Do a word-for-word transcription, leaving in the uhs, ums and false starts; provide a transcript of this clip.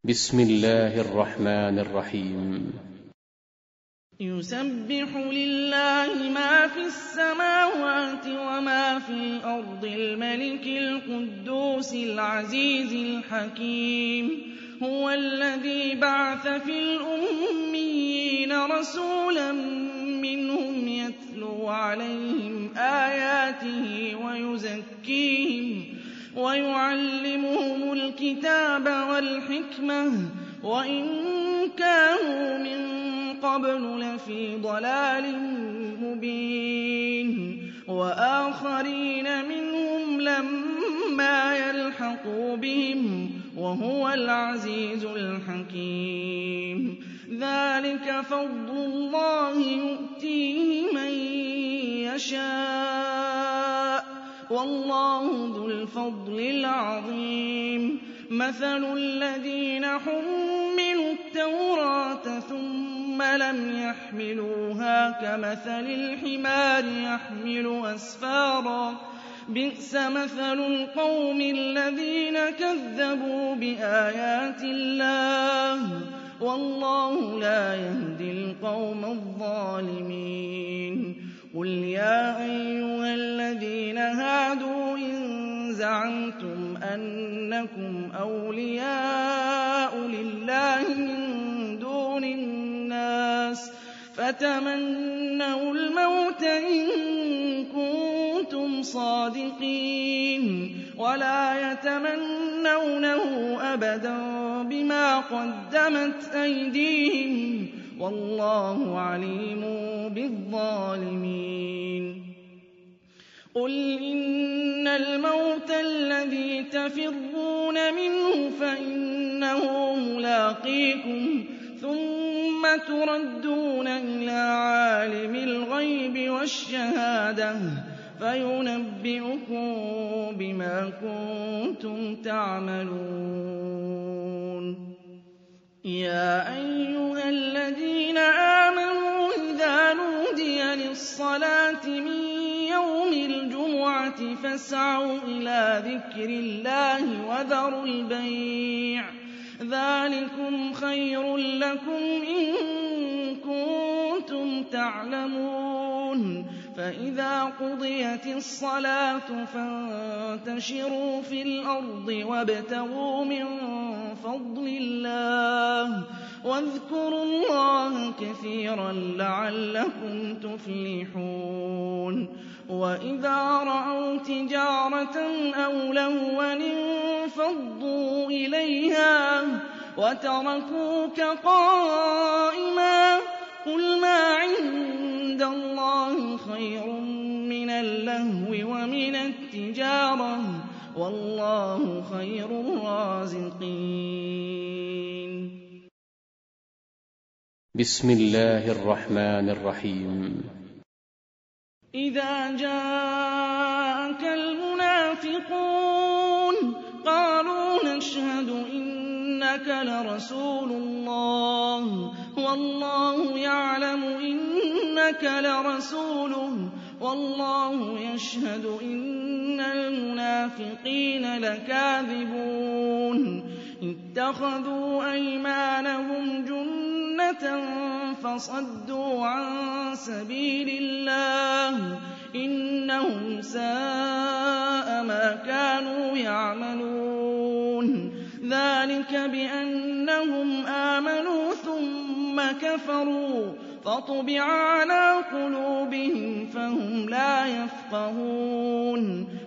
بسم الله الرحمن الرحيم. يسبح لله ما في السماوات وما في الأرض الملك القدوس العزيز الحكيم. هو الذي بعث في الأميين رسولا منهم يتلو عليهم آياته ويزكيهم ويعلمهم الكتاب والحكمة وإن كانوا من قبل لفي ضلال مبين. وآخرين منهم لما يلحقوا بهم وهو العزيز الحكيم. ذلك فضل الله يؤتيه من يشاء والله ذو الفضل العظيم. مثل الذين حملوا التوراة ثم لم يحملوها كمثل الحمار يحمل أسفارا بئس مثل القوم الذين كذبوا بآيات الله والله لا يهدي القوم الظالمين. قل يا أيها الذين هادوا إن زعمتم أنكم أولياء لله من دون الناس فتمنوا الموت إن كنتم صادقين ولا يتمنونه أبدا بما قدمت أيديهم والله عليم بالظالمين. قل إن الموت الذي تفرون منه فإنه ملاقيكم ثم تردون إلى عالم الغيب والشهادة فينبئكم بما كنتم تعملون. يا أيها الذين آمنوا إذا نودي للصلاة من يوم الجمعة فاسعوا إلى ذكر الله وذروا البيع ذلكم خير لكم إن كنتم تعلمون. فإذا قضيت الصلاة فانتشروا في الأرض وابتغوا من فضل الله واذكروا الله كثيرا لعلكم تفلحون. وإذا رأوا تجارة أو لهوا انفضوا إليها وتركوك قائما قل ما عند الله خير من اللهو ومن التجارة والله خير الرازقين. بسم الله الرحمن الرحيم. إذا جاءك المنافقون قالوا نشهد إنك لرسول الله والله يعلم إنك لرسوله والله يشهد إن المنافقين لكاذبون. اتخذوا أيمانهم جنة فصدوا عن سبيل الله إنهم ساء ما كانوا يعملون. ذلك بأنهم آمنوا ثم كفروا فطبع على قلوبهم فهم لا يفقهون.